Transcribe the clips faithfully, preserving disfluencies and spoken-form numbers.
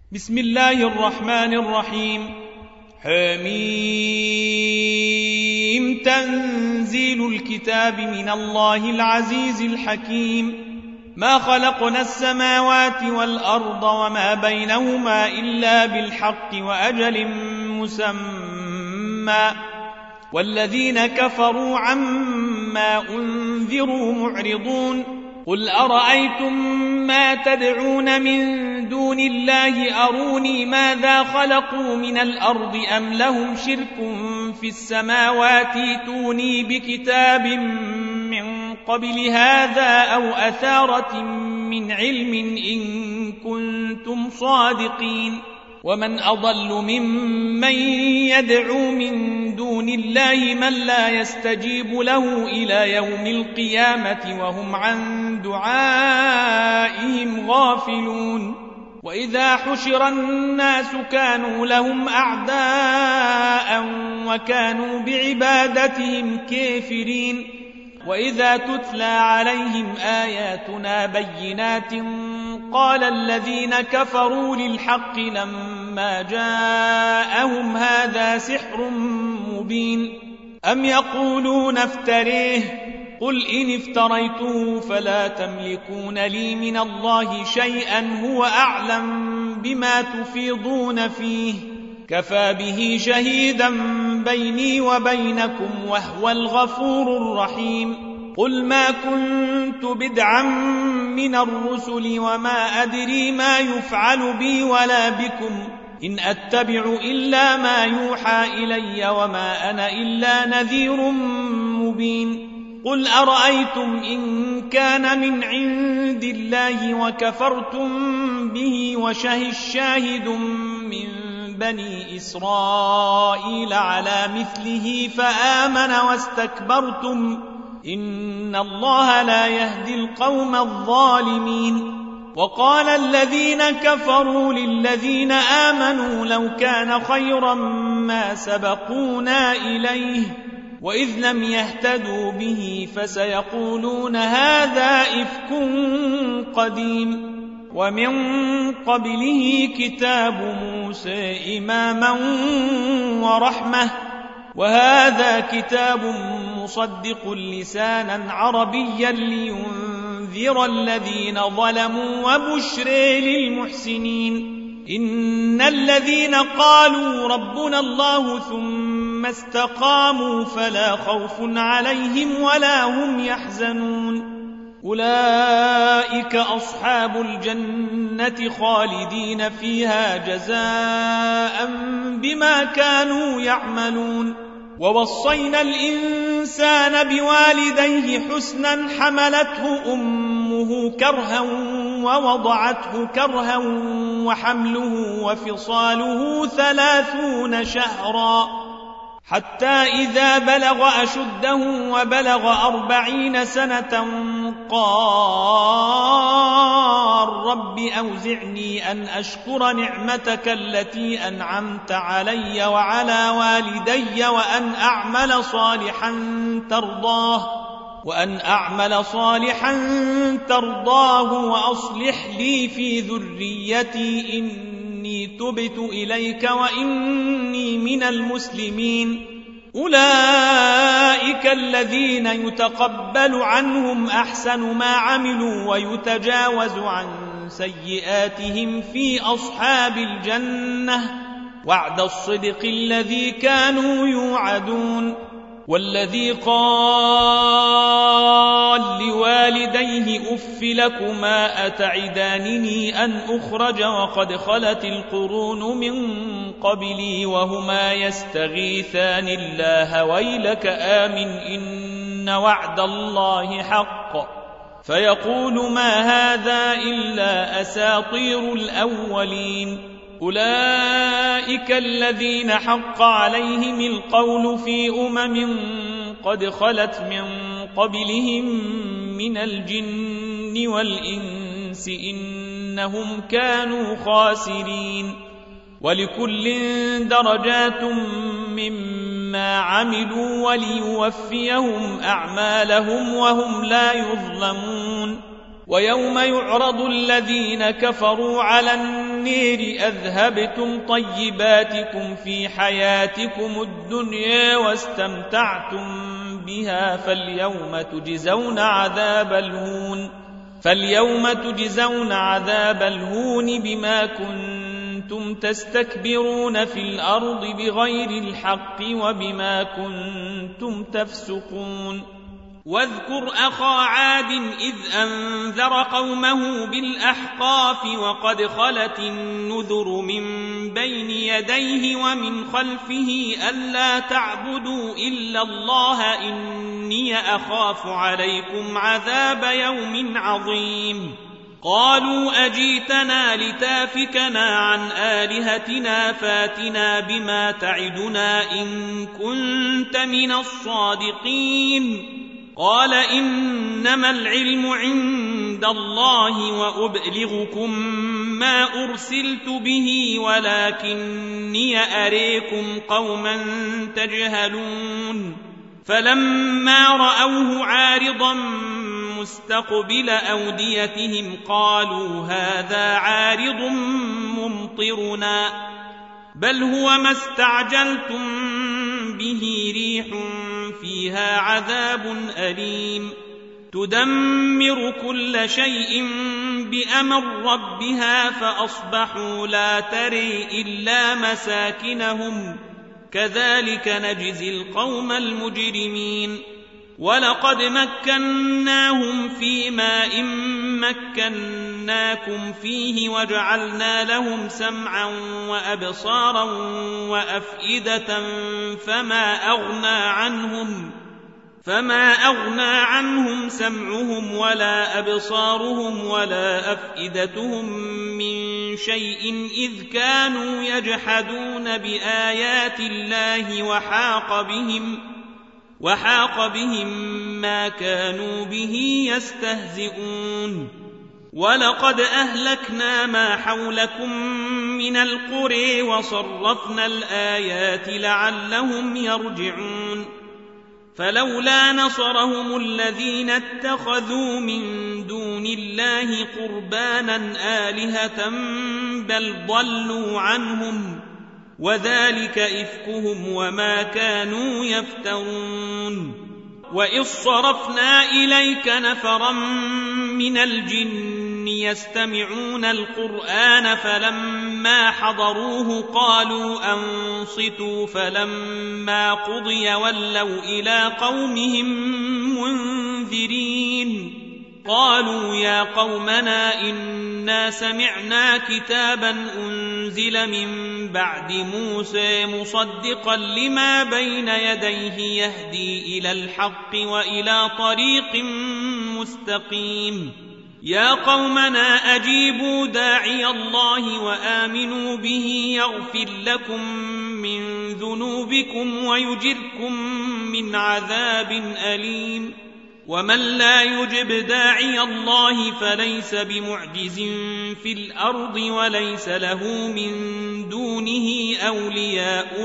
بسم الله الرحمن الرحيم. حميم. تنزيل الكتاب من الله العزيز الحكيم. ما خلقنا السماوات والأرض وما بينهما إلا بالحق وأجل مسمى والذين كفروا عما أنذروا معرضون. قل أرأيتم ما تدعون من دون الله أروني ماذا خلقوا من الأرض أم لهم شرك في السماوات ائتوني بكتاب من قبل هذا أو أثارة من علم إن كنتم صادقين. ومن أضل ممن يدعو من دون الله من لا يستجيب له إلى يوم القيامة وهم عن دعائهم غافلون. وإذا حشر الناس كانوا لهم أعداء وكانوا بعبادتهم كافرين. وإذا تتلى عليهم آياتنا بينات قال الذين كفروا للحق لما جاءهم هذا سحر مبين. أم يقولون افتريه قل إن افتريته فلا تملكون لي من الله شيئا هو أعلم بما تفيضون فيه كفى به شهيدا بيني وبينكم وهو الغفور الرحيم. قل ما كنت بدعا من الرسل وما أدري ما يفعل بي ولا بكم إن أتبع إلا ما يوحى إلي وما أنا إلا نذير مبين. قل أرأيتم إن كان من عند الله وكفرتم به وشهد شاهد من بني إسرائيل على مثله فآمن واستكبرتم إن الله لا يهدي القوم الظالمين. وقال الذين كفروا للذين آمنوا لو كان خيرا ما سبقونا إليه وإذ لم يهتدوا به فسيقولون هذا إفك قديم. ومن قبله كتاب موسى إماما ورحمة وهذا كتاب مصدق لسانا عربيا لينذر الذين ظلموا وبشر للمحسنين. إن الذين قالوا ربنا الله ثم استقاموا فلا خوف عليهم ولا هم يحزنون. أولئك أصحاب الجنة خالدين فيها جزاء بما كانوا يعملون. ووصينا الإنسان بوالديه حسنا حملته أمه كرها ووضعته كرها وحمله وفصاله ثلاثون شهرا حتى إذا بلغ أشده وبلغ أربعين سنة قال رب أوزعني أن أشكر نعمتك التي أنعمت علي وعلى والدي وأن أعمل صالحا ترضاه وأن أعمل صالحا ترضاه وأصلح لي في ذريتي إني تبت إليك وإني من المسلمين. أولئك الذين يتقبل عنهم أحسن ما عملوا ويتجاوز عن سيئاتهم في أصحاب الجنة وعد الصدق الذي كانوا يوعدون. والذي قال لوالديه أف لكما أتعدانني أن أخرج وقد خلت القرون من قبلي وهما يستغيثان الله ويلك آمن إن وعد الله حق فيقول ما هذا إلا أساطير الأولين. أولئك الذين حق عليهم القول في أمم قد خلت من قبلهم من الجن والإنس إنهم كانوا خاسرين. ولكل درجات مما عملوا وليوفيهم أعمالهم وهم لا يظلمون. ويوم يعرض الذين كفروا على النير أذهبتم طيباتكم في حياتكم الدنيا واستمتعتم بها فاليوم تجزون عذاب الهون فاليوم تجزون عذاب الهون بما كنتم تستكبرون في الأرض بغير الحق وبما كنتم تفسقون واذكر أخا عاد إذ أنذر قومه بالأحقاف وقد خلت النذر من بين يديه ومن خلفه ألا تعبدوا إلا الله إني أخاف عليكم عذاب يوم عظيم قالوا أجيتنا لتافكنا عن آلهتنا فاتنا بما تعدنا إن كنت من الصادقين قال إنما العلم عند الله وأبلغكم ما أرسلت به ولكني أريكم قوما تجهلون فلما رأوه عارضا مستقبل أوديتهم قالوا هذا عارض ممطرنا بل هو ما استعجلتم به ريح فيها عذاب أليم تدمر كل شيء بأمر ربها فأصبحوا لا تري إلا مساكنهم كذلك نجزي القوم المجرمين ولقد مكناهم في ماء مكناكم فيه وجعلنا لهم سمعا وأبصارا وأفئدة فما أغنى عنهم فما أغنى عنهم سمعهم ولا أبصارهم ولا أفئدتهم من شيء إذ كانوا يجحدون بآيات الله وحاق بهم وحاق بهم ما كانوا به يستهزئون ولقد أهلكنا ما حولكم من القرى وصرفنا الآيات لعلهم يرجعون فلولا نصرهم الذين اتخذوا من دون الله قربانا آلهة بل ضلوا عنهم وذلك إفكهم وما كانوا يفترون وإذ صرفنا إليك نفرا من الجن يستمعون القرآن فلما حضروه قالوا أنصتوا فلما قضي ولوا إلى قومهم منذرين قالوا يا قومنا إنا سمعنا كتابا أنزل من بعد موسى مصدقا لما بين يديه يهدي إلى الحق وإلى طريق مستقيم يا قومنا أجيبوا داعي الله وآمنوا به يغفر لكم من ذنوبكم ويجركم من عذاب أليم ومن لا يجب داعي الله فليس بمعجز في الأرض وليس له من دونه أولياء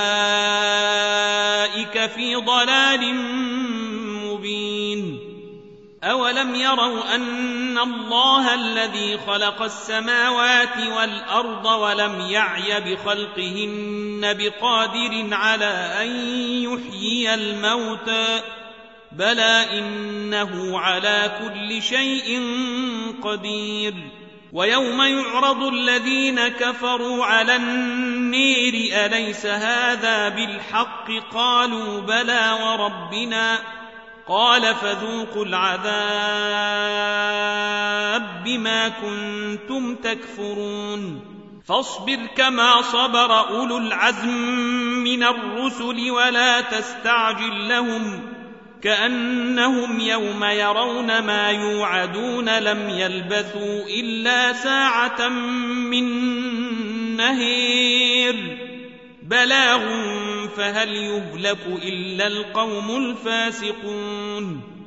أولئك في ضلال مبين أولم يروا أن الله الذي خلق السماوات والأرض ولم يعي بخلقهن بقادر على أن يحيي الموتى بلى إنه على كل شيء قدير ويوم يعرض الذين كفروا على النير أليس هذا بالحق قالوا بلى وربنا قال فذوقوا العذاب بما كنتم تكفرون فاصبر كما صبر أولو العزم من الرسل ولا تستعجل لهم كأنهم يوم يرون ما يوعدون لم يلبثوا إلا ساعة من نهير بلاغ فهل يهلك إلا القوم الفاسقون